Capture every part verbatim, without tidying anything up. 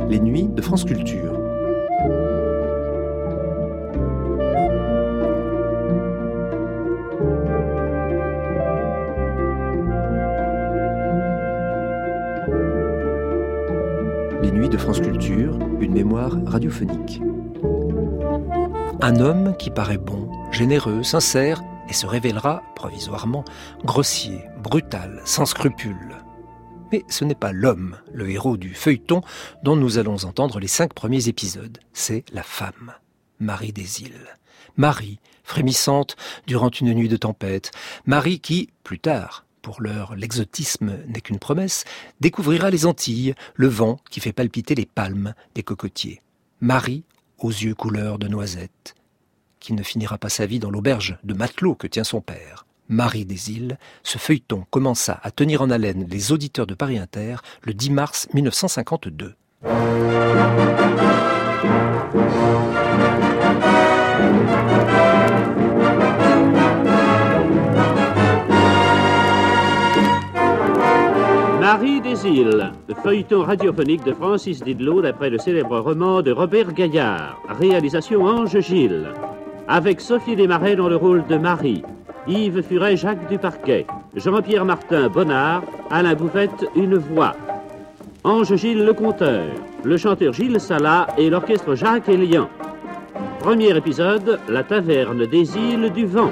Les nuits de France Culture. Les nuits de France Culture, une mémoire radiophonique. Un homme qui paraît bon, généreux, sincère et se révélera, provisoirement, grossier, brutal, sans scrupules. Mais ce n'est pas l'homme, le héros du feuilleton, dont nous allons entendre les cinq premiers épisodes. C'est la femme, Marie des Îles. Marie, frémissante durant une nuit de tempête. Marie qui, plus tard, pour l'heure l'exotisme n'est qu'une promesse, découvrira les Antilles, le vent qui fait palpiter les palmes des cocotiers. Marie, aux yeux couleur de noisette, qui ne finira pas sa vie dans l'auberge de matelot que tient son père. Marie des Îles, ce feuilleton commença à tenir en haleine les auditeurs de Paris Inter le dix mars mille neuf cent cinquante-deux. Marie des Îles, le feuilleton radiophonique de Francis Didelot d'après le célèbre roman de Robert Gaillard, réalisation Ange Gilles, avec Sophie Desmarais dans le rôle de Marie, Yves Furet, Jacques Duparquet, Jean-Pierre Martin, Bonnard, Alain Bouvette, une voix. Ange Gilles, le conteur, le chanteur Gilles Salat et l'orchestre Jacques Elian. Premier épisode, la taverne des îles du vent.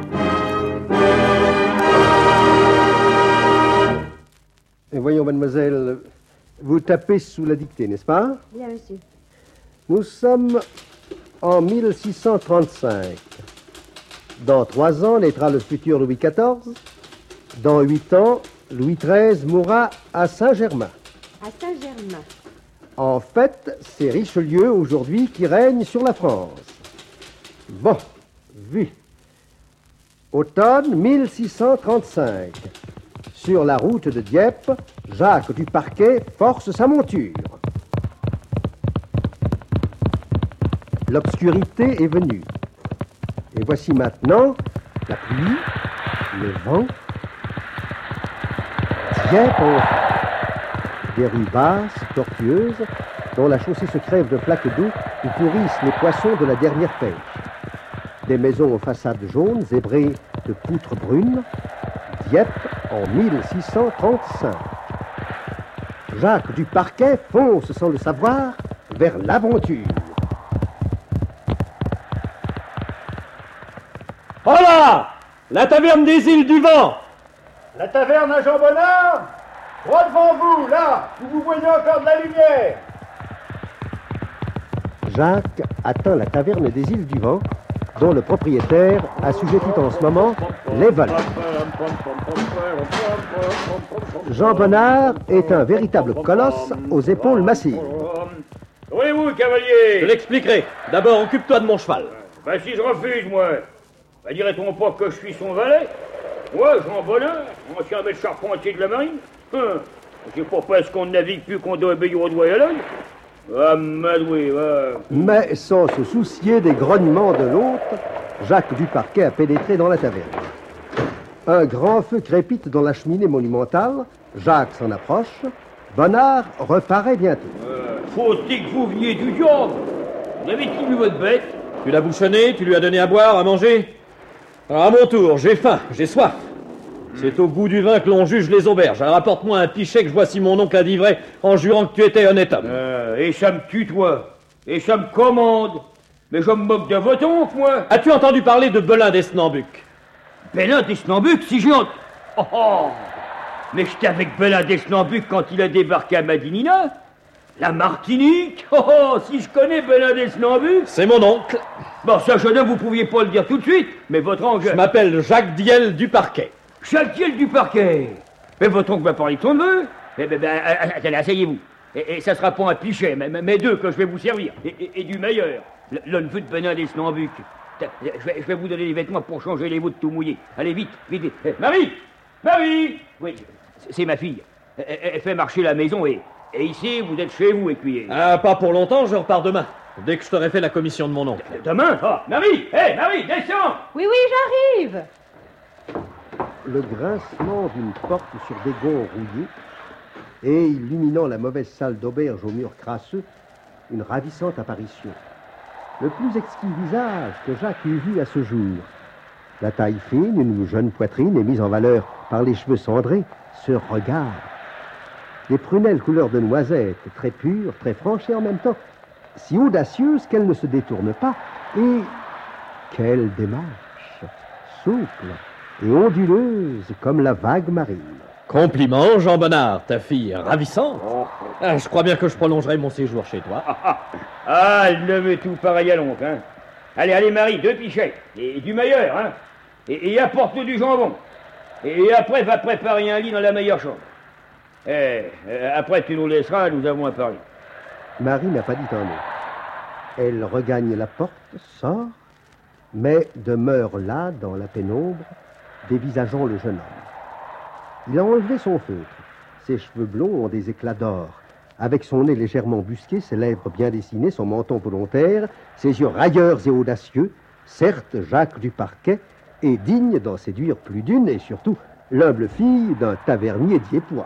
Et voyons, mademoiselle, vous tapez sous la dictée, n'est-ce pas? Bien, monsieur. Nous sommes en mille six cent trente-cinq. Dans trois ans naîtra le futur Louis quatorze. Dans huit ans, Louis treize mourra à Saint-Germain. À Saint-Germain. En fait, c'est Richelieu aujourd'hui qui règne sur la France. Bon, vu. Automne mille six cent trente-cinq. Sur la route de Dieppe, Jacques Duparquet force sa monture. L'obscurité est venue. Et voici maintenant la pluie, le vent, Dieppe enfin. Des rues basses, tortueuses, dont la chaussée se crève de flaques d'eau où pourrissent les poissons de la dernière pêche. Des maisons aux façades jaunes, zébrées de poutres brunes. Dieppe en mille six cent trente-cinq. Jacques Duparquet fonce sans le savoir vers l'aventure. Voilà, la taverne des îles du vent. La taverne à Jean Bonnard, droit devant vous, là, où vous voyez encore de la lumière. Jacques atteint la taverne des îles du vent, dont le propriétaire assujettit en ce moment les vols. Jean Bonnard est un véritable colosse aux épaules massives. Voyez-vous, cavalier? Je l'expliquerai. D'abord, occupe-toi de mon cheval. Ben si je refuse, moi, ben dirait-on pas que je suis son valet? Moi, Jean Bonnard, ancien maître charpentier de la marine. Hum, c'est pas parce qu'on navigue plus qu'on doit obéir au doigt et à l'œil. Ah, madoué, va. Mais sans se soucier des grognements de l'autre, Jacques Duparquet a pénétré dans la taverne. Un grand feu crépite dans la cheminée monumentale. Jacques s'en approche. Bonnard reparaît bientôt. Euh, faut-il que vous veniez du diable? Vous avez trouvé votre bête? Tu l'as bouchonné, tu lui as donné à boire, à manger. Alors à mon tour, j'ai faim, j'ai soif. C'est au goût du vin que l'on juge les auberges. Alors apporte-moi un pichet que je vois si mon oncle a livré en jurant que tu étais honnête homme. Euh, et ça me tutoie. Et ça me commande. Mais je me moque de votre oncle, moi. As-tu entendu parler de Belin d'Esnambuc? Belin d'Esnambuc, si j'ai honte. Oh, oh. Mais j'étais avec Belin d'Esnambuc quand il a débarqué à Madinina. La Martinique. Oh, oh, si je connais Belin d'Esnambuc. C'est mon oncle. Bon, ça, jeune homme, vous pouviez pas le dire tout de suite. Mais votre oncle... Je m'appelle Jacques Diel Duparquet. Jacques Diel Duparquet. Mais votre oncle m'a parlé de son neveu. Eh ben, ben, attendez, asseyez-vous. Et, et ça sera pas un pichet, mais, mais deux que je vais vous servir. Et, et, et du meilleur. Le, le neveu de Belin d'Esnambuc. Je vais, je vais vous donner les vêtements pour changer les vôtres tout mouillés. Allez, vite, vite, vite. Eh, Marie! Marie! Oui, c'est ma fille. Elle, elle fait marcher la maison et, et ici, vous êtes chez vous, écuyer. Ah, pas pour longtemps, je repars demain. Dès que je t'aurai fait la commission de mon oncle. Demain? Ah, Marie! Hé, hey, Marie, descends! Oui, oui, j'arrive. Le grincement d'une porte sur des gonds rouillés, et, illuminant la mauvaise salle d'auberge aux murs crasseux, une ravissante apparition. Le plus exquis visage que Jacques eût vu à ce jour. La taille fine, une jeune poitrine et mise en valeur par les cheveux cendrés, ce regard. Les prunelles couleur de noisette, très pures, très franches et en même temps si audacieuse qu'elle ne se détourne pas. Et quelle démarche, souple et onduleuse comme la vague marine. Compliment, Jean Bonnard, ta fille est ravissante. Oh. Ah, je crois bien que je prolongerai mon séjour chez toi. Ah, ah, ah, elle ne veut tout pareil à l'oncle, hein. Allez, allez, Marie, deux pichets, et du meilleur, hein. Et, et apporte du jambon. Et après, va préparer un lit dans la meilleure chambre. Eh, euh, après, tu nous laisseras, nous avons à parler. Marie n'a pas dit un mot. Elle regagne la porte, sort, mais demeure là, dans la pénombre, dévisageant le jeune homme. Il a enlevé son feutre. Ses cheveux blonds ont des éclats d'or. Avec son nez légèrement busqué, ses lèvres bien dessinées, son menton volontaire, ses yeux railleurs et audacieux, certes Jacques du Parquet, est digne d'en séduire plus d'une, et surtout l'humble fille d'un tavernier d'Yépois.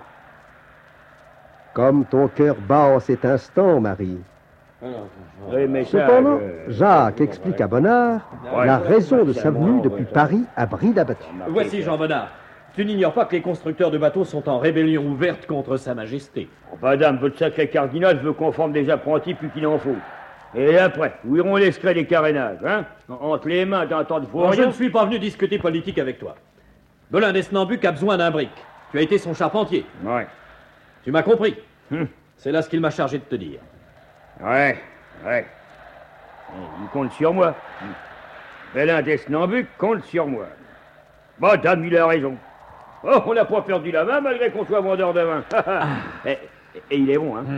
Comme ton cœur bat en cet instant, Marie. Oui, mais ça, Cependant, je- Jacques explique à Bonnard Ouais, la ouais, raison de ça, sa moi, venue ouais, depuis ça. Paris à bride abattue. Voici, Jean Bonnard. Tu n'ignores pas que les constructeurs de bateaux sont en rébellion ouverte contre Sa Majesté. Oh, madame, votre sacré cardinal veut qu'on forme des apprentis plus qu'il en faut. Et après, où iront les secrets des carénages, hein? Entre les mains d'un temps de Bon, je vaurien. ne suis pas venu discuter politique avec toi. Belin d'Esnambuc a besoin d'un brick. Tu as été son charpentier. Ouais, Tu m'as compris. Hum. C'est là ce qu'il m'a chargé de te dire. ouais, ouais. Il compte sur moi. Belin d'Esnambuc compte sur moi. Madame, il a raison. Oh, on n'a pas perdu la main malgré qu'on soit vendeur de vin. et, et il est bon, hein?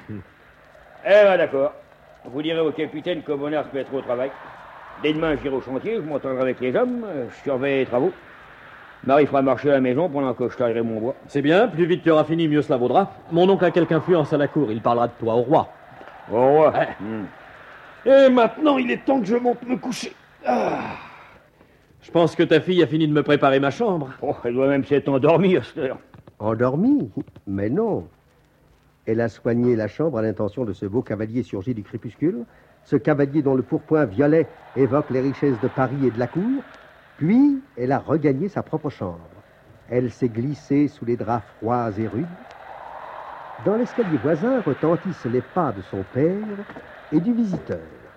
Eh ben d'accord. Vous direz au capitaine que Bonnard se mettra au travail. Dès demain, j'irai au chantier, je m'entendrai avec les hommes, euh, je surveille les travaux. Marie fera marcher la maison pendant que je taillerai mon bois. C'est bien, plus vite tu auras fini, mieux cela vaudra. Mon oncle a quelque influence à la cour, il parlera de toi au roi. Au revoir. Ouais. Hmm. Et maintenant, il est temps que je monte me coucher. Ah. Je pense que ta fille a fini de me préparer ma chambre. Oh, elle doit même s'être endormie à cette heure. Endormie? Mais non. Elle a soigné la chambre à l'intention de ce beau cavalier surgi du crépuscule, ce cavalier dont le pourpoint violet évoque les richesses de Paris et de la cour. Puis, elle a regagné sa propre chambre. Elle s'est glissée sous les draps froids et rudes. Dans l'escalier voisin retentissent les pas de son père et du visiteur.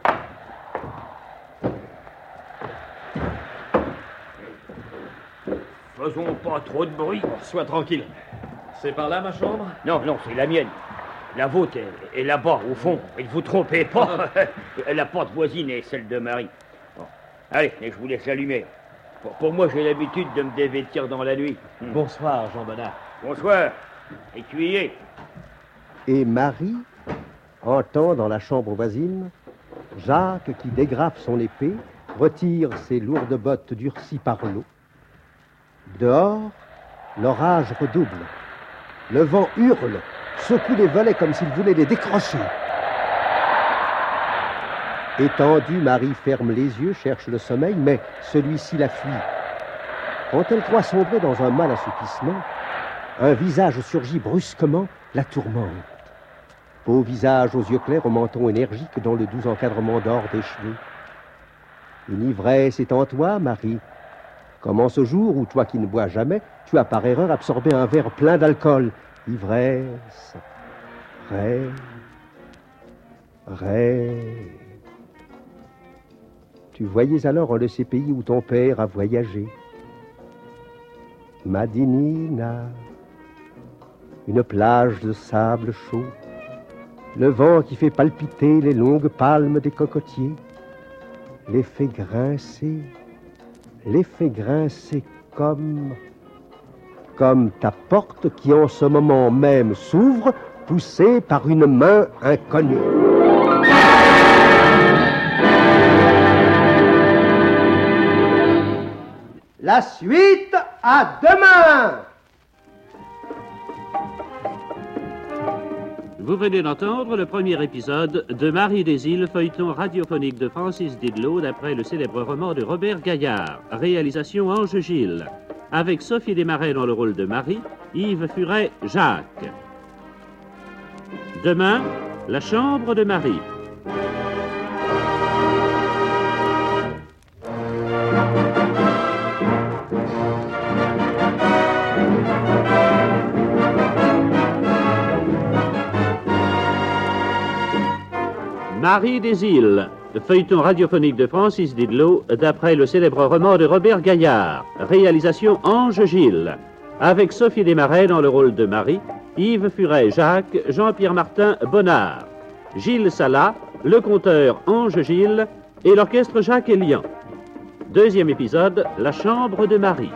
Faisons pas trop de bruit. Sois tranquille. C'est par là ma chambre? Non, non, c'est la mienne. La vôtre est, est là-bas, au fond. Et ne vous trompez pas. La porte voisine est celle de Marie. Bon. Allez, et je vous laisse l'allumer. Pour, pour moi, j'ai l'habitude de me dévêtir dans la nuit. Hmm. Bonsoir, Jean Bonnard. Bonsoir. Écuyer. Et Marie entend dans la chambre voisine Jacques qui dégrafe son épée, retire ses lourdes bottes durcies par l'eau. Dehors, l'orage redouble. Le vent hurle, secoue les volets comme s'il voulait les décrocher. Étendue, Marie ferme les yeux, cherche le sommeil, mais celui-ci la fuit. Quand elle croit sombrer dans un mal assoupissement, un visage surgit brusquement, la tourmente. Beau visage aux yeux clairs, au menton énergique, dont le doux encadrement d'or des cheveux. Une ivresse est en toi, Marie. Comme en ce jour où, toi qui ne bois jamais, tu as par erreur absorbé un verre plein d'alcool. Ivresse, rêve, rêve. Tu voyais alors un de ces pays où ton père a voyagé. Madinina, une plage de sable chaud, le vent qui fait palpiter les longues palmes des cocotiers, les fait grincer, les fait grincer comme... comme ta porte qui en ce moment même s'ouvre, poussée par une main inconnue. La suite à demain! Vous venez d'entendre le premier épisode de Marie des Îles, feuilleton radiophonique de Francis Didelot d'après le célèbre roman de Robert Gaillard. Réalisation Ange Gilles. Avec Sophie Desmarais dans le rôle de Marie, Yves Furet, Jacques. Demain, la chambre de Marie. Marie des îles, feuilleton radiophonique de Francis Didlot, d'après le célèbre roman de Robert Gaillard. Réalisation Ange Gilles, avec Sophie Desmarais dans le rôle de Marie, Yves Furet-Jacques, Jean-Pierre Martin Bonnard, Gilles Salat, le conteur Ange Gilles et l'orchestre Jacques Elian. Deuxième épisode, La chambre de Marie.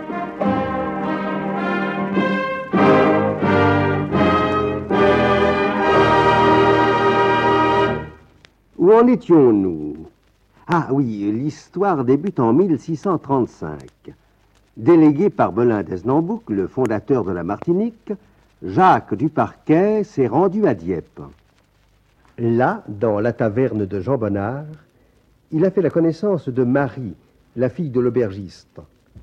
Où en étions-nous? Ah oui, l'histoire débute en mille six cent trente-cinq. Délégué par Belin d'Esnambouc, le fondateur de la Martinique, Jacques Duparquet s'est rendu à Dieppe. Là, dans la taverne de Jean Bonnard, il a fait la connaissance de Marie, la fille de l'aubergiste.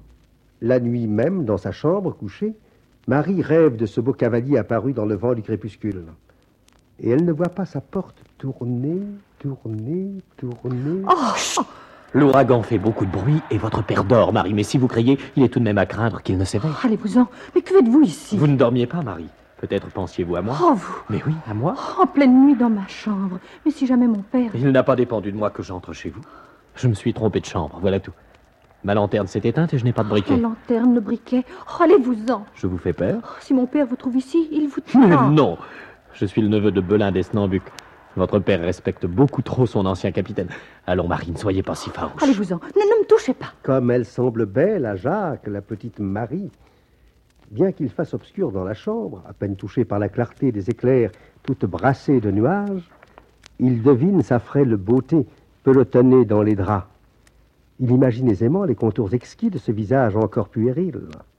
La nuit même, dans sa chambre, couchée, Marie rêve de ce beau cavalier apparu dans le vent du crépuscule. Et elle ne voit pas sa porte tourner, tourner, tourner... Oh, l'ouragan fait beaucoup de bruit et votre père dort, Marie. Mais si vous criez, il est tout de même à craindre qu'il ne s'éveille. Oh, allez-vous-en. Mais que faites-vous ici? Vous ne dormiez pas, Marie? Peut-être pensiez-vous à moi? Oh, vous! Mais oui, à moi. Oh, en pleine nuit dans ma chambre. Mais si jamais mon père... Il n'a pas dépendu de moi que j'entre chez vous. Je me suis trompé de chambre, voilà tout. Ma lanterne s'est éteinte et je n'ai pas de briquet. La lanterne, le briquet... Oh, allez-vous-en. Je vous fais peur? Oh, si mon père vous trouve ici, il vous tue. Mais non! Je suis le neveu de Belin d'Esnambouc. Votre père respecte beaucoup trop son ancien capitaine. Allons, Marie, ne soyez pas si farouche. Allez-vous-en. Ne, ne me touchez pas. Comme elle semble belle à Jacques, la petite Marie. Bien qu'il fasse obscur dans la chambre, à peine touché par la clarté des éclairs, toute brassée de nuages, il devine sa frêle beauté pelotonnée dans les draps. Il imagine aisément les contours exquis de ce visage encore puéril.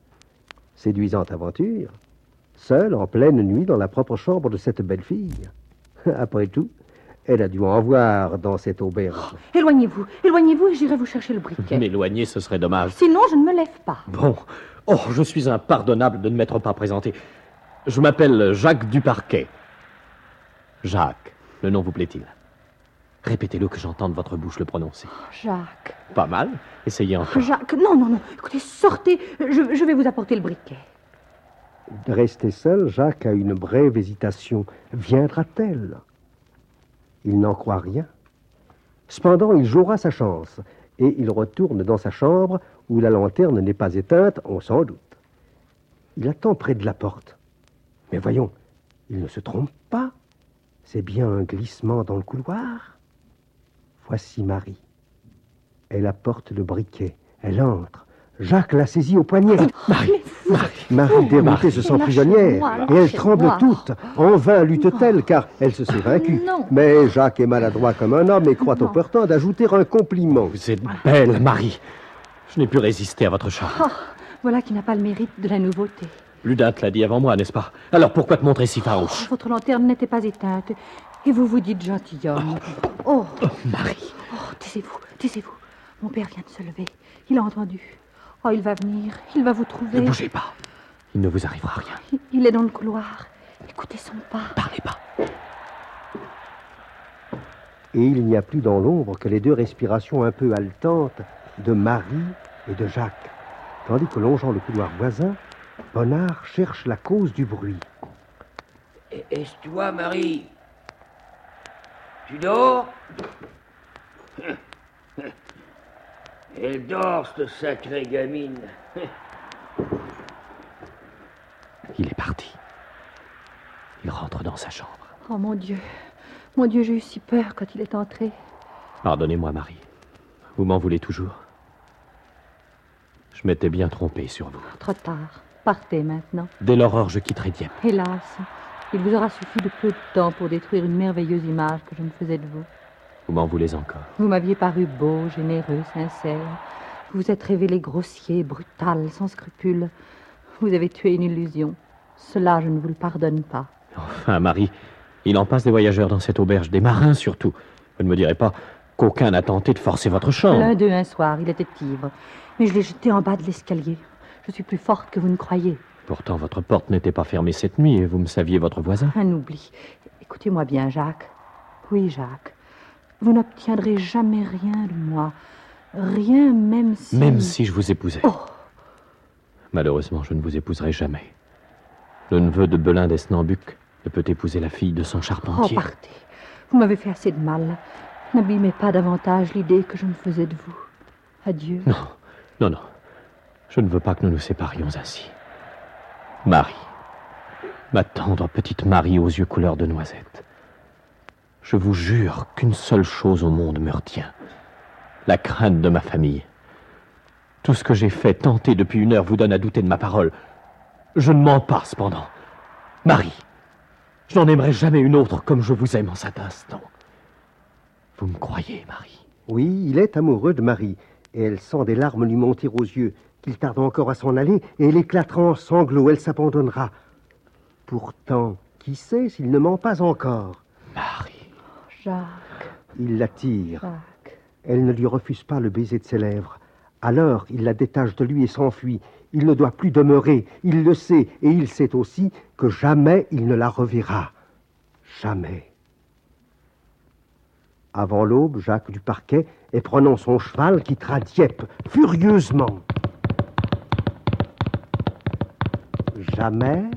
Séduisante aventure, seule en pleine nuit dans la propre chambre de cette belle fille. Après tout, elle a dû en voir dans cette auberge. Oh, éloignez-vous, éloignez-vous et j'irai vous chercher le briquet. M'éloigner, ce serait dommage. Sinon, je ne me lève pas. Bon. Oh, je suis impardonnable de ne m'être pas présenté. Je m'appelle Jacques Duparquet. Jacques, le nom vous plaît-il? Répétez-le que j'entende votre bouche le prononcer. Jacques. Pas mal. Essayez encore. Jacques, non, non, non. Écoutez, sortez. Je, je vais vous apporter le briquet. Resté seul, Jacques a une brève hésitation. Viendra-t-elle? Il n'en croit rien. Cependant, il jouera sa chance et il retourne dans sa chambre où la lanterne n'est pas éteinte, on s'en doute. Il attend près de la porte. Mais voyons, il ne se trompe pas. C'est bien un glissement dans le couloir. Voici Marie. Elle apporte le briquet. Elle entre. Jacques la saisit au poignet. Marie, Marie, Marie déroutée se sent prisonnière et elle tremble toute. En vain lutte-t-elle car elle se sait vaincue. Non. Mais Jacques est maladroit comme un homme et croit Non. opportun d'ajouter un compliment. vous êtes belle, Marie. Je n'ai pu résister à votre charme. Oh, voilà qui n'a pas le mérite de la nouveauté. Ludin te l'a dit avant moi, n'est-ce pas? Alors pourquoi te montrer si farouche? Votre lanterne n'était pas éteinte. Et vous vous dites gentilhomme. Oh, Oh, Marie. oh, taisez-vous, taisez-vous. Mon père vient de se lever. Il a entendu. Oh, il va venir. Il va vous trouver. Ne bougez pas. Il ne vous arrivera rien. Il, il est dans le couloir. Écoutez son pas. Parlez pas. Et il n'y a plus dans l'ombre que les deux respirations un peu haletantes de Marie et de Jacques. Tandis que longeant le couloir voisin, Bonnard cherche la cause du bruit. Est-ce toi, Marie? Tu dors? Elle dort, cette sacrée gamine. Il est parti. Il rentre dans sa chambre. Oh, mon Dieu. Mon Dieu, j'ai eu si peur quand il est entré. Pardonnez-moi, Marie. Vous m'en voulez toujours? Je m'étais bien trompé sur vous. Trop tard. Partez maintenant. Dès l'aurore, je quitterai Dieppe. Hélas, il vous aura suffi de peu de temps pour détruire une merveilleuse image que je me faisais de vous. Vous m'en voulez encore? Vous m'aviez paru beau, généreux, sincère. Vous vous êtes révélé grossier, brutal, sans scrupules. Vous avez tué une illusion. Cela, je ne vous le pardonne pas. Enfin, Marie, il en passe des voyageurs dans cette auberge, des marins surtout. Vous ne me direz pas qu'aucun n'a tenté de forcer votre chambre. L'un d'eux, un soir, il était ivre. Mais je l'ai jeté en bas de l'escalier. Je suis plus forte que vous ne croyez. Pourtant, votre porte n'était pas fermée cette nuit et vous me saviez votre voisin. Un oubli. Écoutez-moi bien, Jacques. Oui, Jacques. Vous n'obtiendrez jamais rien de moi. Rien, même si... Même si je vous épousais. Oh. Malheureusement, je ne vous épouserai jamais. Le neveu de Belin d'Esnambuc ne peut épouser la fille de son charpentier. Oh, partez. Vous m'avez fait assez de mal. N'abîmez pas davantage l'idée que je me faisais de vous. Adieu. Non, non, non. Je ne veux pas que nous nous séparions ainsi. Marie, ma tendre petite Marie aux yeux couleur de noisette. Je vous jure qu'une seule chose au monde me retient. La crainte de ma famille. Tout ce que j'ai fait, tenter depuis une heure, vous donne à douter de ma parole. Je ne mens pas, cependant. Marie, je n'en aimerai jamais une autre comme je vous aime en cet instant. Vous me croyez, Marie? Oui, il est amoureux de Marie, et elle sent des larmes lui monter aux yeux, qu'il tarde encore à s'en aller, et elle éclatera en sanglots, elle s'abandonnera. Pourtant, qui sait s'il ne ment pas encore? Marie. Jacques. Il l'attire. Jacques. Elle ne lui refuse pas le baiser de ses lèvres. Alors, il la détache de lui et s'enfuit. Il ne doit plus demeurer, il le sait, et il sait aussi que jamais il ne la reverra. Jamais. Avant l'aube, Jacques du Parquet est prenant son cheval quittera Dieppe, furieusement. Jamais...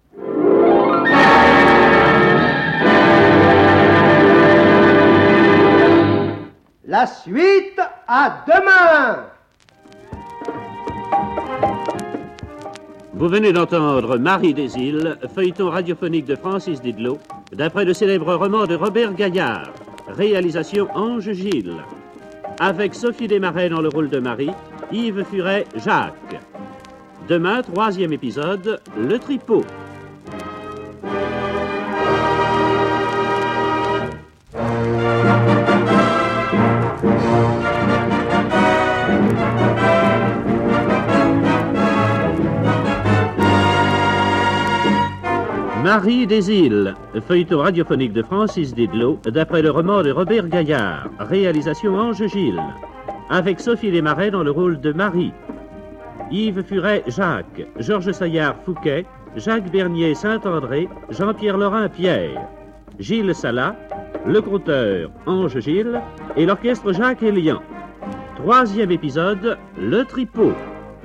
La suite, à demain! Vous venez d'entendre Marie des Îles, feuilleton radiophonique de Francis Didlot, d'après le célèbre roman de Robert Gaillard. Réalisation Ange Gilles. Avec Sophie Desmarais dans le rôle de Marie, Yves Furet, Jacques. Demain, troisième épisode, Le Tripot. Marie des Îles, feuilleton radiophonique de Francis Didlot, d'après le roman de Robert Gaillard. Réalisation Ange Gilles. Avec Sophie Desmarais dans le rôle de Marie. Yves Furet, Jacques. Georges Saillard, Fouquet. Jacques Bernier, Saint-André. Jean-Pierre Laurin, Pierre. Gilles Salat. Le conteur, Ange Gilles. Et l'orchestre Jacques Elian. Troisième épisode, Le Tripot.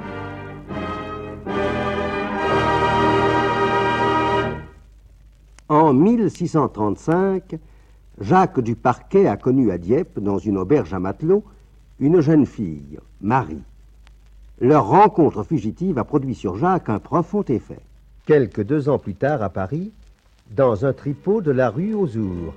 En mille six cent trente-cinq, Jacques du Parquet a connu à Dieppe, dans une auberge à matelot, une jeune fille, Marie. Leur rencontre fugitive a produit sur Jacques un profond effet. Quelques deux ans plus tard, à Paris, dans un tripot de la rue aux Ours.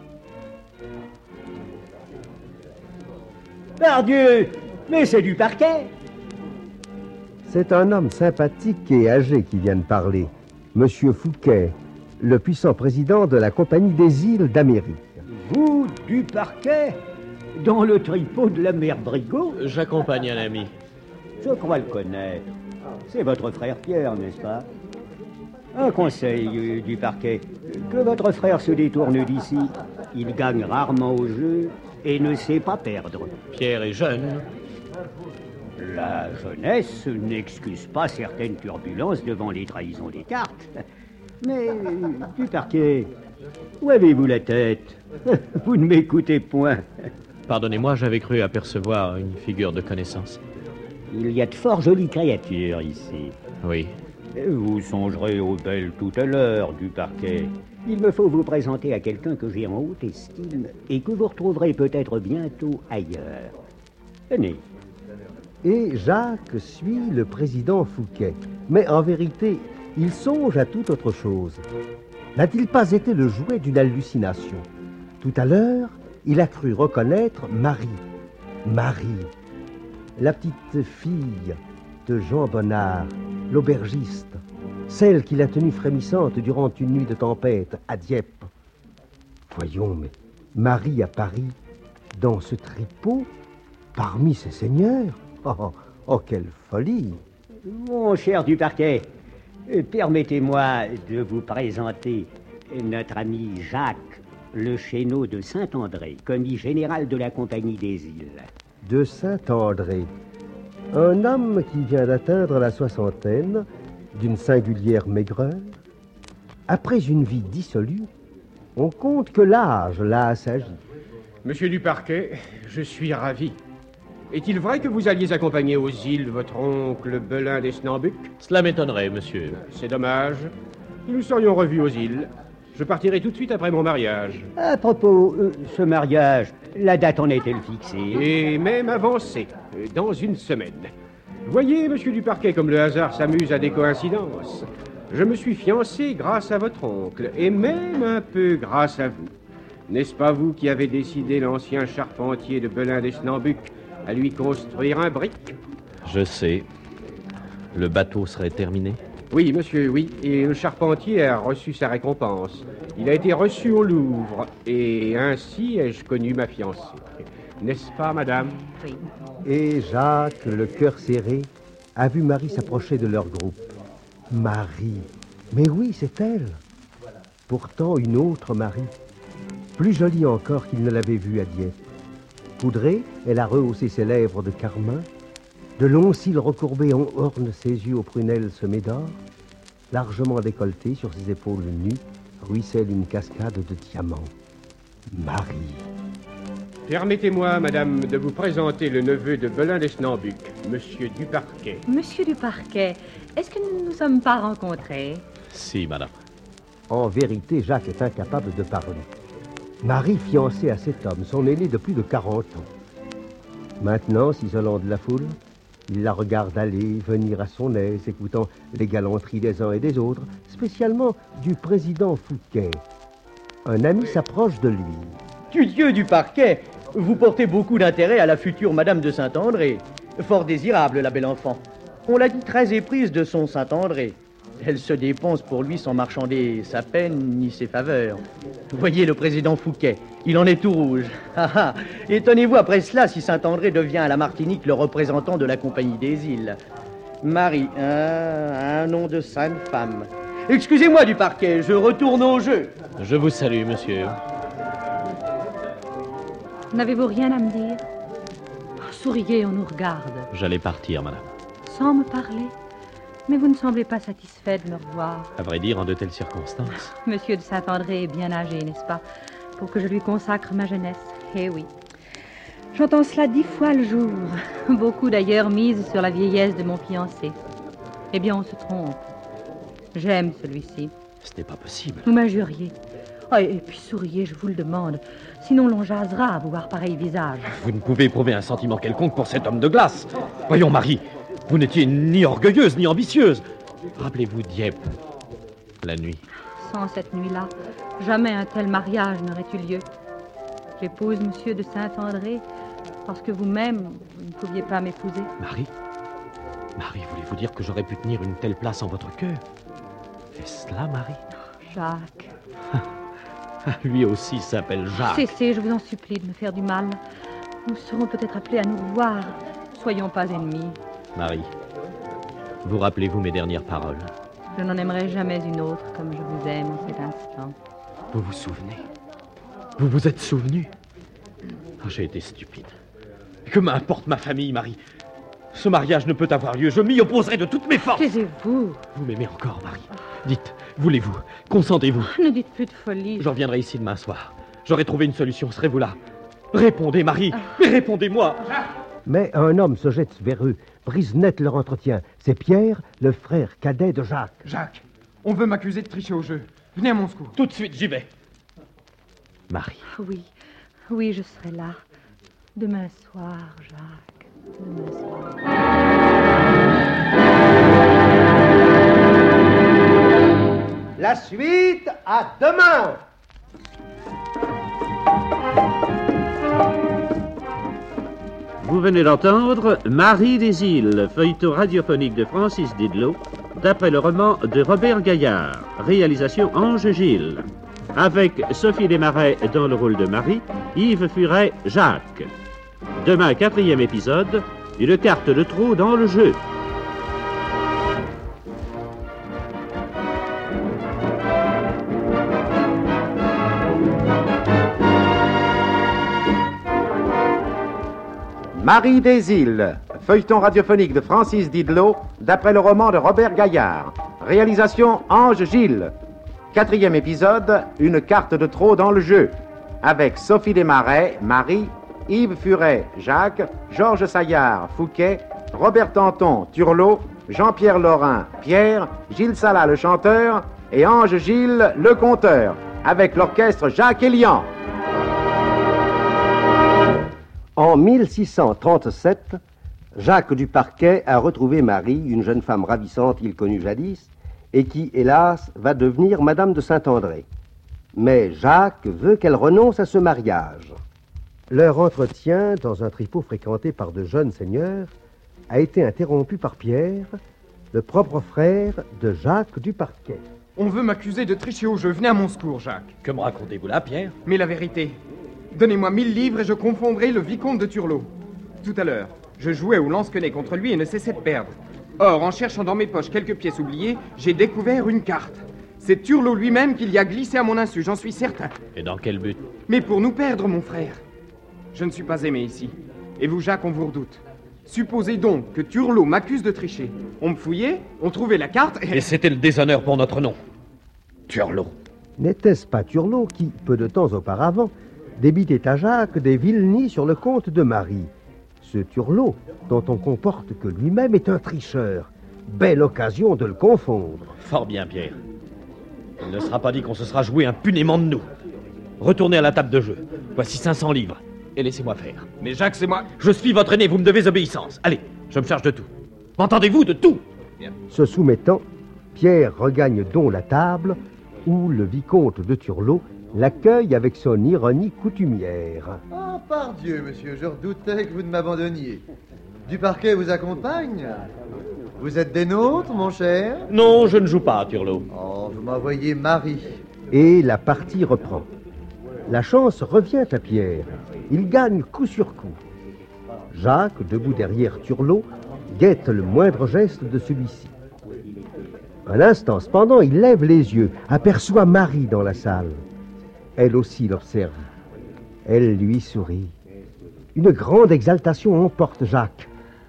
Pardieu, mais c'est du Parquet. C'est un homme sympathique et âgé qui vient de parler, Monsieur Fouquet, le puissant président de la Compagnie des îles d'Amérique. Vous, du Parquet, dans le tripot de la mère Brigot? J'accompagne un ami. Je crois le connaître. C'est votre frère Pierre, n'est-ce pas? Un conseil euh, du Parquet. Que votre frère se détourne d'ici. Il gagne rarement au jeu et ne sait pas perdre. Pierre est jeune. La jeunesse n'excuse pas certaines turbulences devant les trahisons des cartes. Mais, du Parquet, où avez-vous la tête? Vous ne m'écoutez point. Pardonnez-moi, j'avais cru apercevoir une figure de connaissance. Il y a de fort jolies créatures ici. Oui. Vous songerez aux belles tout à l'heure, du Parquet. Il me faut vous présenter à quelqu'un que j'ai en haute estime et que vous retrouverez peut-être bientôt ailleurs. Tenez. Et Jacques suit le président Fouquet. Mais en vérité, il songe à toute autre chose. N'a-t-il pas été le jouet d'une hallucination? Tout à l'heure, il a cru reconnaître Marie. Marie, la petite fille de Jean Bonnard, l'aubergiste, celle qui l'a tenue frémissante durant une nuit de tempête à Dieppe. Voyons, mais Marie à Paris, dans ce tripot, parmi ces seigneurs? Oh, oh, oh, quelle folie! Mon cher du Parquet, permettez-moi de vous présenter notre ami Jacques, le Chéneau de Saint-André, commis général de la Compagnie des îles. De Saint-André, un homme qui vient d'atteindre la soixantaine, d'une singulière maigreur. Après une vie dissolue, On compte que l'âge l'a assagi. Monsieur du Parquet, je suis ravi. Est-il vrai que vous alliez accompagner aux îles votre oncle Belin d'Esnambuc? Cela m'étonnerait, monsieur. C'est dommage. Nous nous serions revus aux îles. Je partirai tout de suite après mon mariage. À propos, euh, ce mariage, la date en est-elle fixée? Et même avancée, dans une semaine. Voyez, monsieur du Parquet, comme le hasard s'amuse à des coïncidences. Je me suis fiancé grâce à votre oncle, et même un peu grâce à vous. N'est-ce pas vous qui avez décidé l'ancien charpentier de Belin d'Esnambuc à lui construire un brick? Je sais. Le bateau serait terminé? Oui, monsieur, oui. Et le charpentier a reçu sa récompense. Il a été reçu au Louvre. Et ainsi ai-je connu ma fiancée. N'est-ce pas, madame? Oui. Et Jacques, le cœur serré, a vu Marie s'approcher de leur groupe. Marie. Mais oui, c'est elle. Pourtant, une autre Marie. Plus jolie encore qu'il ne l'avait vue à Dieppe. Poudrée, elle a rehaussé ses lèvres de carmin. De longs cils recourbés en ornent ses yeux aux prunelles semées d'or. Largement décolletée sur ses épaules nues, ruisselle une cascade de diamants. Marie. Permettez-moi, madame, de vous présenter le neveu de Belin d'Esnambuc, monsieur du Parquet. Monsieur du Parquet, est-ce que nous ne nous sommes pas rencontrés? Si, madame. En vérité, Jacques est incapable de parler. Marie, fiancée à cet homme, son aîné de plus de quarante ans. Maintenant, s'isolant de la foule, il la regarde aller, venir à son aise, écoutant les galanteries des uns et des autres, spécialement du président Fouquet. Un ami s'approche de lui. Tudieu du Parquet, vous portez beaucoup d'intérêt à la future Madame de Saint-André. Fort désirable, la belle enfant. On l'a dit très éprise de son Saint-André. Elle se dépense pour lui sans marchander sa peine ni ses faveurs. Voyez le président Fouquet, il en est tout rouge. Ah, ah. Étonnez-vous après cela si Saint-André devient à la Martinique le représentant de la Compagnie des îles. Marie, un, un nom de sainte femme. Excusez-moi du Parquet, je retourne au jeu. Je vous salue, monsieur. N'avez-vous rien à me dire? Souriez, on nous regarde. J'allais partir, madame. Sans me parler? Mais vous ne semblez pas satisfait de me revoir. À vrai dire, en de telles circonstances. Monsieur de Saint-André est bien âgé, n'est-ce pas, pour que je lui consacre ma jeunesse. Eh oui. J'entends cela dix fois le jour. Beaucoup d'ailleurs misent sur la vieillesse de mon fiancé. Eh bien, on se trompe. J'aime celui-ci. Ce n'est pas possible. Vous m'injuriez. Oh, et puis souriez, je vous le demande. Sinon, l'on jasera à vous voir pareil visage. Vous ne pouvez éprouver un sentiment quelconque pour cet homme de glace. Voyons, Marie, vous n'étiez ni orgueilleuse ni ambitieuse. Rappelez-vous Dieppe, la nuit. Sans cette nuit-là, jamais un tel mariage n'aurait eu lieu. J'épouse monsieur de Saint-André parce que vous-même, vous ne pouviez pas m'épouser. Marie Marie, voulez-vous dire que j'aurais pu tenir une telle place en votre cœur? Est-ce cela, Marie? Jacques. Lui aussi s'appelle Jacques. Cessez, je vous en supplie, de me faire du mal. Nous serons peut-être appelés à nous revoir. Soyons pas ennemis. Marie, vous rappelez-vous mes dernières paroles? Je n'en aimerai jamais une autre comme je vous aime en cet instant. Vous vous souvenez? Vous vous êtes souvenu? Oh, j'ai été stupide. Que m'importe ma famille, Marie? Ce mariage ne peut avoir lieu. Je m'y opposerai de toutes mes forces. Taisez-vous. Vous m'aimez encore, Marie? Dites, voulez-vous? Consentez-vous? Ne dites plus de folie. Je reviendrai ici demain soir. J'aurai trouvé une solution. Serez-vous là? Répondez, Marie. Mais répondez-moi. Mais un homme se jette vers eux, brise net leur entretien. C'est Pierre, le frère cadet de Jacques. Jacques, on veut m'accuser de tricher au jeu. Venez à mon secours. Tout de suite, j'y vais. Marie. Oui, oui, je serai là. Demain soir, Jacques. Demain soir. La suite, à demain. Vous venez d'entendre Marie des îles, feuilleton radiophonique de Francis Didlot, d'après le roman de Robert Gaillard, réalisation Ange Gilles, avec Sophie Desmarais dans le rôle de Marie, Yves Furet, Jacques. Demain, quatrième épisode, une carte de trop dans le jeu. Marie des îles, feuilleton radiophonique de Francis Didlot, d'après le roman de Robert Gaillard. Réalisation Ange Gilles. Quatrième épisode, une carte de trop dans le jeu. Avec Sophie Desmarais, Marie, Yves Furet, Jacques, Georges Saillard, Fouquet, Robert Tanton, Turlot, Jean-Pierre Laurin, Pierre, Gilles Salat, le chanteur, et Ange Gilles, le conteur, avec l'orchestre Jacques Elian. En mille six cent trente-sept, Jacques du Parquet a retrouvé Marie, une jeune femme ravissante qu'il connut jadis, et qui, hélas, va devenir Madame de Saint-André. Mais Jacques veut qu'elle renonce à ce mariage. Leur entretien, dans un tripot fréquenté par de jeunes seigneurs, a été interrompu par Pierre, le propre frère de Jacques du Parquet. On veut m'accuser de tricher au jeu. Venez à mon secours, Jacques. Que me racontez-vous là, Pierre? Mais la vérité. Donnez-moi mille livres et je confondrai le vicomte de Turlot. Tout à l'heure, je jouais au lance-quenet contre lui et ne cessais de perdre. Or, en cherchant dans mes poches quelques pièces oubliées, j'ai découvert une carte. C'est Turlot lui-même qui l'y a glissé à mon insu, j'en suis certain. Et dans quel but? Mais pour nous perdre, mon frère. Je ne suis pas aimé ici. Et vous, Jacques, on vous redoute. Supposez donc que Turlot m'accuse de tricher. On me fouillait, on trouvait la carte et... Et c'était le déshonneur pour notre nom. Turlot. N'était-ce pas Turlot qui, peu de temps auparavant, débitait à Jacques des vilenies sur le compte de Marie? Ce Turlot, dont on comporte que lui-même est un tricheur. Belle occasion de le confondre. Fort bien, Pierre. Il ne sera pas dit qu'on se sera joué impunément de nous. Retournez à la table de jeu. Voici cinq cents livres. Et laissez-moi faire. Mais Jacques, c'est moi... Je suis votre aîné, vous me devez obéissance. Allez, je me charge de tout. M'entendez-vous, de tout? Bien. Se soumettant, Pierre regagne donc la table où le vicomte de Turlot l'accueille avec son ironie coutumière. Ah, pardieu, monsieur, je redoutais que vous ne m'abandonniez. Du Parquet vous accompagne? Vous êtes des nôtres, mon cher? Non, je ne joue pas, Turlot. Oh, vous m'envoyez Marie. Et la partie reprend. La chance revient à Pierre. Il gagne coup sur coup. Jacques, debout derrière Turlot, guette le moindre geste de celui-ci. Un instant, cependant, il lève les yeux, aperçoit Marie dans la salle. Elle aussi l'observe. Elle lui sourit. Une grande exaltation emporte Jacques.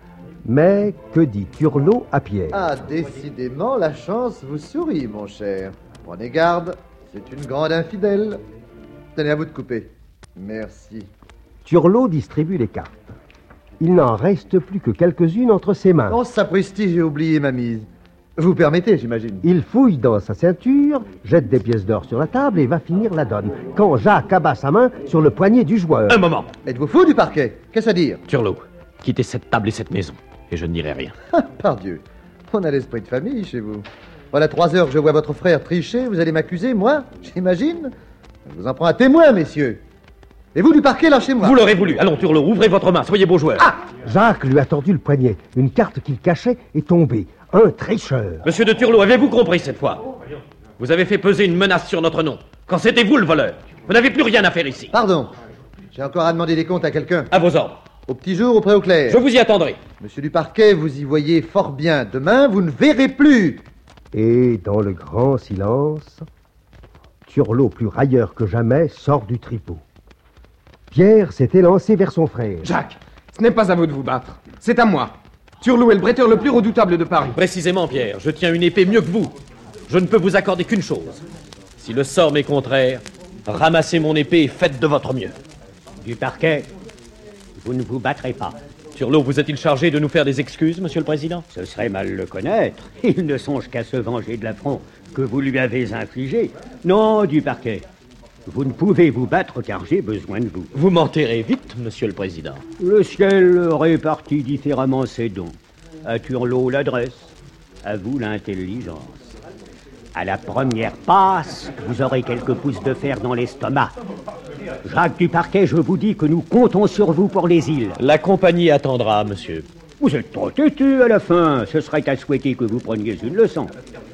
Mais que dit Turlot à Pierre? Ah, décidément, la chance vous sourit, mon cher. Prenez garde, c'est une grande infidèle. Tenez, à vous de couper. Merci. Turlot distribue les cartes. Il n'en reste plus que quelques-unes entre ses mains. Oh, sapristi, j'ai oublié ma mise. Vous permettez, j'imagine. Il fouille dans sa ceinture, jette des pièces d'or sur la table et va finir la donne, quand Jacques abat sa main sur le poignet du joueur. Un moment. Êtes-vous fou du Parquet? Qu'est-ce à dire? Turlot, quittez cette table et cette maison, et je ne dirai rien. Ah, pardieu, on a l'esprit de famille chez vous. Voilà trois heures que je vois votre frère tricher, vous allez m'accuser, moi, j'imagine? Je vous en prends un témoin, messieurs. Et vous, du Parquet, lâchez-moi. Vous l'aurez voulu. Allons, Turlot, ouvrez votre main, soyez beau joueur. Ah! Jacques lui a tordu le poignet. Une carte qu'il cachait est tombée. Un tricheur. Monsieur de Turlot, avez-vous compris cette fois? Vous avez fait peser une menace sur notre nom, quand c'était vous le voleur. Vous n'avez plus rien à faire ici. Pardon. J'ai encore à demander des comptes à quelqu'un. À vos ordres. Au petit jour, au pré au clair. Je vous y attendrai. Monsieur du Parquet, vous y voyez fort bien. Demain, vous ne verrez plus. Et dans le grand silence, Turlot, plus railleur que jamais, sort du tripot. Pierre s'est élancé vers son frère. Jacques, ce n'est pas à vous de vous battre. C'est à moi. Turlot est le bretteur le plus redoutable de Paris. Précisément, Pierre. Je tiens une épée mieux que vous. Je ne peux vous accorder qu'une chose. Si le sort m'est contraire, ramassez mon épée et faites de votre mieux. Du Parquet, vous ne vous battrez pas. Turlot, vous est-il chargé de nous faire des excuses, monsieur le président? Ce serait mal le connaître. Il ne songe qu'à se venger de l'affront que vous lui avez infligé. Non, du Parquet, vous ne pouvez vous battre car j'ai besoin de vous. Vous m'enterrez vite, monsieur le président. Le ciel répartit différemment ses dons. À Turlot l'adresse, à vous l'intelligence. À la première passe, vous aurez quelques pouces de fer dans l'estomac. Jacques du Parquet, je vous dis que nous comptons sur vous pour les îles. La compagnie attendra, monsieur. Vous êtes trop têtu à la fin. Ce serait à souhaiter que vous preniez une leçon.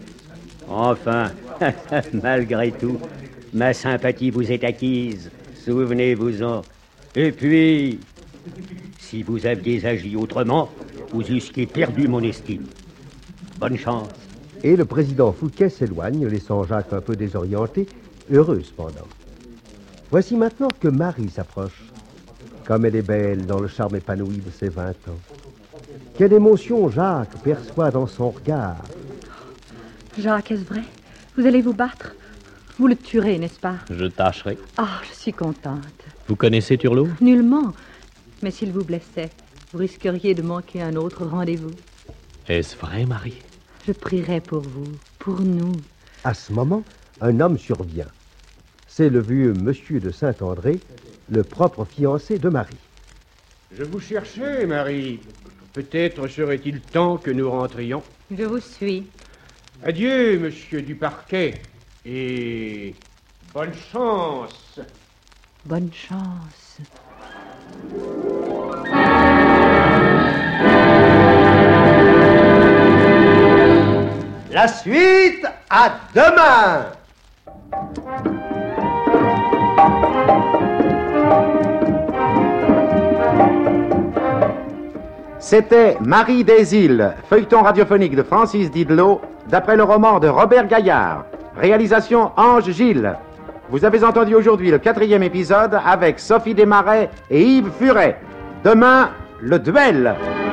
Enfin, malgré tout, ma sympathie vous est acquise. Souvenez-vous-en. Et puis, si vous aviez agi autrement, vous eussiez perdu mon estime. Bonne chance. Et le président Fouquet s'éloigne, laissant Jacques un peu désorienté, heureux cependant. Voici maintenant que Marie s'approche. Comme elle est belle dans le charme épanoui de ses vingt ans. Quelle émotion Jacques perçoit dans son regard. Jacques, est-ce vrai? Vous allez vous battre? Vous le tuerez, n'est-ce pas? Je tâcherai. Ah, je suis contente. Vous connaissez Turlot? Nullement. Mais s'il vous blessait, vous risqueriez de manquer un autre rendez-vous. Est-ce vrai, Marie? Je prierai pour vous, pour nous. À ce moment, un homme survient. C'est le vieux monsieur de Saint-André, le propre fiancé de Marie. Je vous cherchais, Marie. Peut-être serait-il temps que nous rentrions. Je vous suis. Adieu, monsieur du Parquet. Et bonne chance. Bonne chance. La suite à demain. C'était Marie des Îles, feuilleton radiophonique de Francis Didelot, d'après le roman de Robert Gaillard. Réalisation Ange Gilles. Vous avez entendu aujourd'hui le quatrième épisode avec Sophie Desmarais et Yves Furet. Demain, le duel.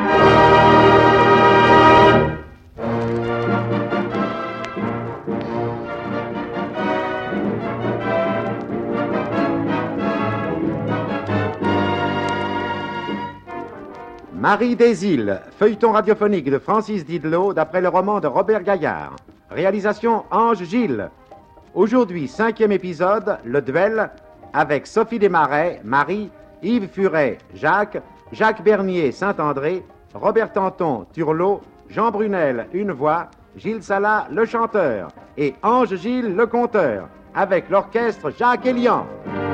Marie des Îles, feuilleton radiophonique de Francis Didelot, d'après le roman de Robert Gaillard. Réalisation Ange Gilles. Aujourd'hui, cinquième épisode, le duel, avec Sophie Desmarais, Marie, Yves Furet, Jacques, Jacques Bernier, Saint-André, Robert Tanton, Turlot, Jean Brunel, une voix, Gilles Salat, le chanteur, et Ange Gilles, le conteur, avec l'orchestre Jacques Elian.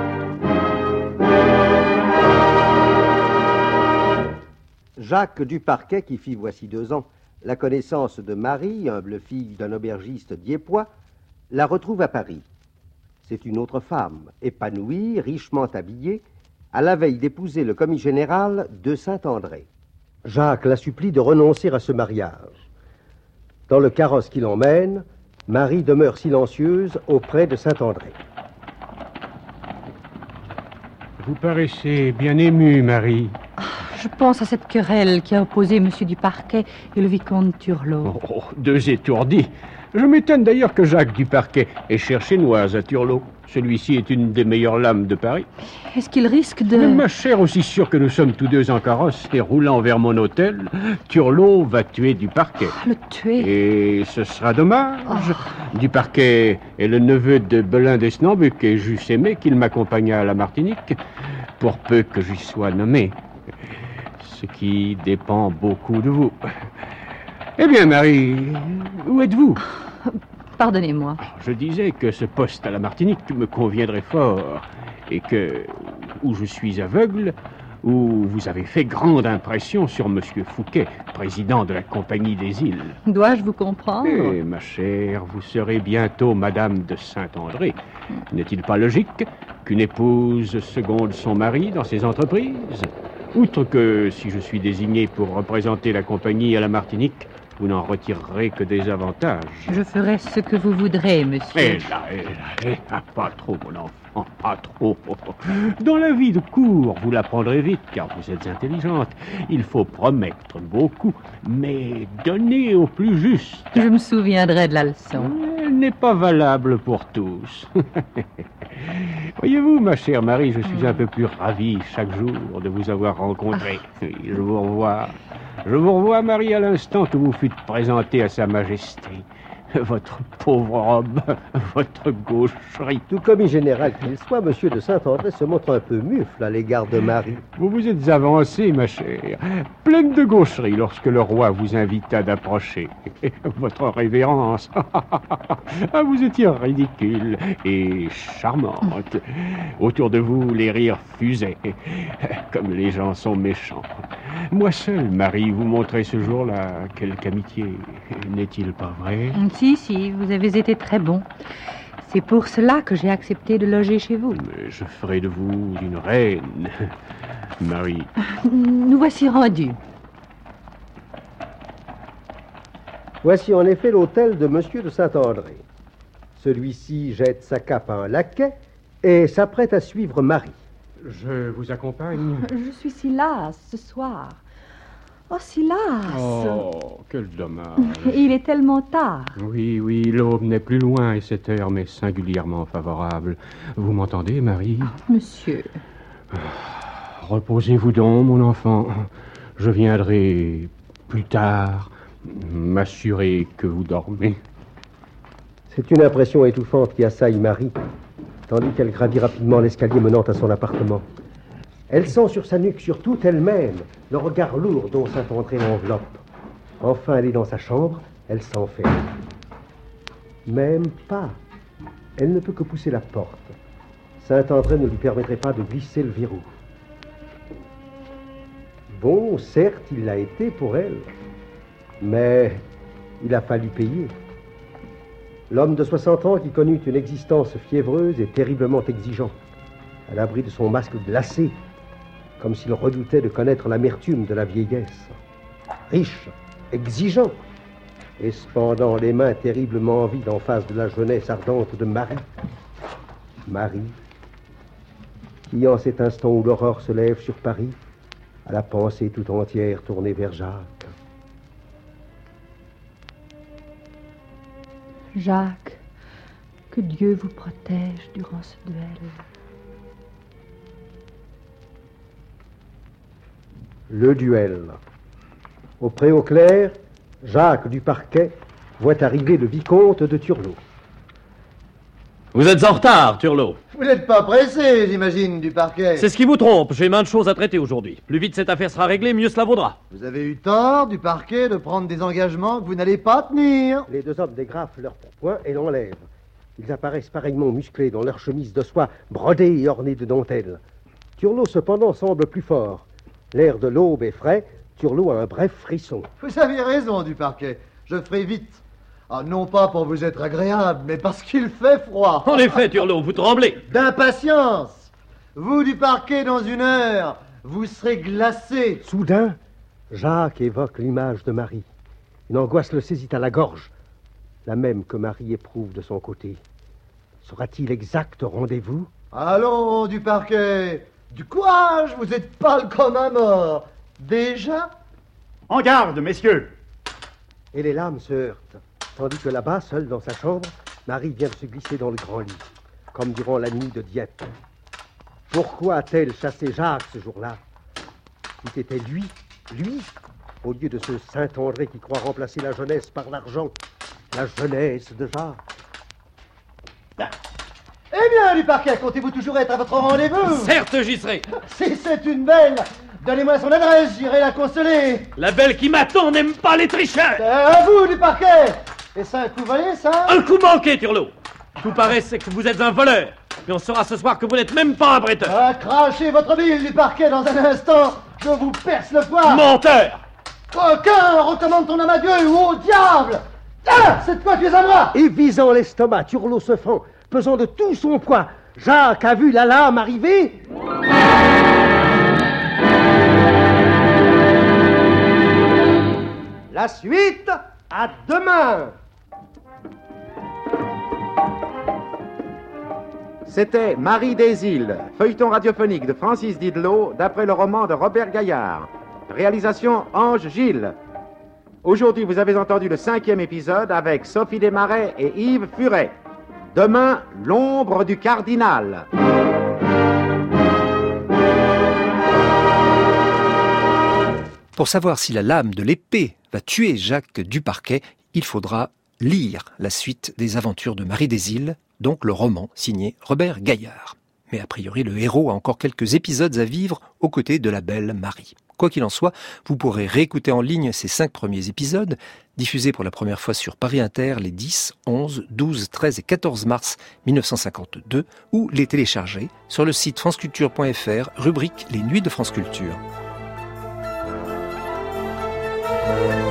Jacques du Parquet, qui fit voici deux ans la connaissance de Marie, humble fille d'un aubergiste dieppois, la retrouve à Paris. C'est une autre femme, épanouie, richement habillée, à la veille d'épouser le commis général de Saint-André. Jacques la supplie de renoncer à ce mariage. Dans le carrosse qui l'emmène, Marie demeure silencieuse auprès de Saint-André. Vous paraissez bien émue, Marie. Je pense à cette querelle qui a opposé monsieur du Parquet et le vicomte Turlot. Oh, deux étourdis. Je m'étonne d'ailleurs que Jacques du Parquet ait cherché Noise à Turlot. Celui-ci est une des meilleures lames de Paris. Est-ce qu'il risque de... Mais ma chère, aussi sûr que nous sommes tous deux en carrosse et roulant vers mon hôtel, Turlot va tuer du Parquet. Le tuer? Et ce sera dommage. Oh. Du Parquet est le neveu de Belin d'Esnambuc et j'eusse aimé qu'il m'accompagnât à la Martinique, pour peu que j'y sois nommé. Ce qui dépend beaucoup de vous. Eh bien, Marie, où êtes-vous? Pardonnez-moi. Je disais que ce poste à la Martinique me conviendrait fort et que, où je suis aveugle, où vous avez fait grande impression sur monsieur Fouquet, président de la Compagnie des Îles. Dois-je vous comprendre? Eh, ma chère, vous serez bientôt madame de Saint-André. N'est-il pas logique qu'une épouse seconde son mari dans ses entreprises? Outre que, si je suis désigné pour représenter la compagnie à la Martinique, vous n'en retirerez que des avantages. Je ferai ce que vous voudrez, monsieur. Eh là, eh là, eh là, pas trop, mon enfant, pas trop. Dans la vie de cour, vous l'apprendrez vite, car vous êtes intelligente. Il faut promettre beaucoup, mais donner au plus juste. Je me souviendrai de la leçon. Elle n'est pas valable pour tous. Voyez-vous, ma chère Marie, je suis un peu plus ravi chaque jour de vous avoir rencontré. Oui, je vous revois. Je vous revois, Marie, à l'instant que vous fûtes présentée à Sa Majesté. Votre pauvre homme, votre gaucherie. Tout commis général qu'il soit, monsieur de Saint-André se montre un peu mufle à l'égard de Marie. Vous vous êtes avancée, ma chère, pleine de gaucherie lorsque le roi vous invita d'approcher. Votre révérence, ah, vous étiez ridicule et charmante. Autour de vous, les rires fusaient, comme les gens sont méchants. Moi seul, Marie, vous montrais ce jour-là quelque amitié. N'est-il pas vrai? Si, si, vous avez été très bon. C'est pour cela que j'ai accepté de loger chez vous. Mais je ferai de vous une reine, Marie. Nous voici rendus. Voici en effet l'hôtel de monsieur de Saint-André. Celui-ci jette sa cape à un laquais et s'apprête à suivre Marie. Je vous accompagne. Je suis si lasse ce soir. Oh, Silas! Oh, quel dommage. Il est tellement tard. Oui, oui, l'aube n'est plus loin et cette heure m'est singulièrement favorable. Vous m'entendez, Marie? Monsieur. Reposez-vous donc, mon enfant. Je viendrai plus tard m'assurer que vous dormez. C'est une impression étouffante qui assaille Marie, tandis qu'elle gravit rapidement l'escalier menant à son appartement. Elle sent sur sa nuque, sur toute elle-même, le regard lourd dont Saint-André l'enveloppe. Enfin, elle est dans sa chambre, elle s'enferme. Même pas. Elle ne peut que pousser la porte. Saint-André ne lui permettrait pas de glisser le verrou. Bon, certes, il l'a été pour elle, mais il a fallu payer. L'homme de soixante ans qui connut une existence fiévreuse et terriblement exigeant, à l'abri de son masque glacé, comme s'il redoutait de connaître l'amertume de la vieillesse. Riche, exigeant, et cependant les mains terriblement vides en face de la jeunesse ardente de Marie. Marie, qui en cet instant où l'aurore se lève sur Paris, a la pensée tout entière tournée vers Jacques. Jacques, que Dieu vous protège durant ce duel. Le duel. Au préau clair, Jacques du Parquet voit arriver le vicomte de Turlot. Vous êtes en retard, Turlot. Vous n'êtes pas pressé, j'imagine, du Parquet. C'est ce qui vous trompe. J'ai maintes choses à traiter aujourd'hui. Plus vite cette affaire sera réglée, mieux cela vaudra. Vous avez eu tort, du Parquet, de prendre des engagements que vous n'allez pas tenir. Les deux hommes dégrafent leur pourpoint et l'enlèvent. Ils apparaissent pareillement musclés dans leur chemise de soie brodée et ornée de dentelles. Turlot, cependant, semble plus fort. L'air de l'aube est frais. Turlot a un bref frisson. Vous avez raison, du Parquet. Je ferai vite. Ah, non pas pour vous être agréable, mais parce qu'il fait froid. En effet, Turlot, vous tremblez. D'impatience. Vous, du Parquet, dans une heure, vous serez glacé. Soudain, Jacques évoque l'image de Marie. Une angoisse le saisit à la gorge, la même que Marie éprouve de son côté. Sera-t-il exact au rendez-vous? Allons, du Parquet. Du courage, vous êtes pâle comme un mort. Déjà? En garde, messieurs. Et les lames se heurtent, tandis que là-bas, seule dans sa chambre, Marie vient de se glisser dans le grand lit, comme durant la nuit de Dieppe. Pourquoi a-t-elle chassé Jacques ce jour-là? C'était lui, lui, au lieu de ce Saint-André qui croit remplacer la jeunesse par l'argent, la jeunesse de Jacques. Eh bien, du Parquet, comptez-vous toujours être à votre rendez-vous? Certes, j'y serai. Si c'est une belle, donnez-moi son adresse, j'irai la consoler. La belle qui m'attend n'aime pas les tricheurs. C'est à vous, du Parquet. Et ça, un coup volé, ça? Un coup manqué, Turlot. Tout paraît, c'est que vous êtes un voleur. Mais on saura ce soir que vous n'êtes même pas un bretteur. Ah, crachez votre bile, du Parquet, dans un instant. Je vous perce le poing. Menteur. Coquin, recommande ton âme à Dieu ou au diable. Ah, cette fois, tu es à moi. Et visant l'estomac, Turlot se fend, pesant de tout son poids. Jacques a vu la lame arriver. La suite, à demain. C'était Marie des Îles, feuilleton radiophonique de Francis Didelot, d'après le roman de Robert Gaillard. Réalisation Ange Gilles. Aujourd'hui, vous avez entendu le cinquième épisode avec Sophie Desmarais et Yves Furet. Demain, l'ombre du cardinal. Pour savoir si la lame de l'épée va tuer Jacques du Parquet, il faudra lire la suite des aventures de Marie des Îles, donc le roman signé Robert Gaillard. Mais a priori, le héros a encore quelques épisodes à vivre aux côtés de la belle Marie. Quoi qu'il en soit, vous pourrez réécouter en ligne ces cinq premiers épisodes, diffusés pour la première fois sur Paris Inter les dix, onze, douze, treize et quatorze mars mille neuf cent cinquante-deux, ou les télécharger sur le site franceculture point f r, rubrique Les Nuits de France Culture.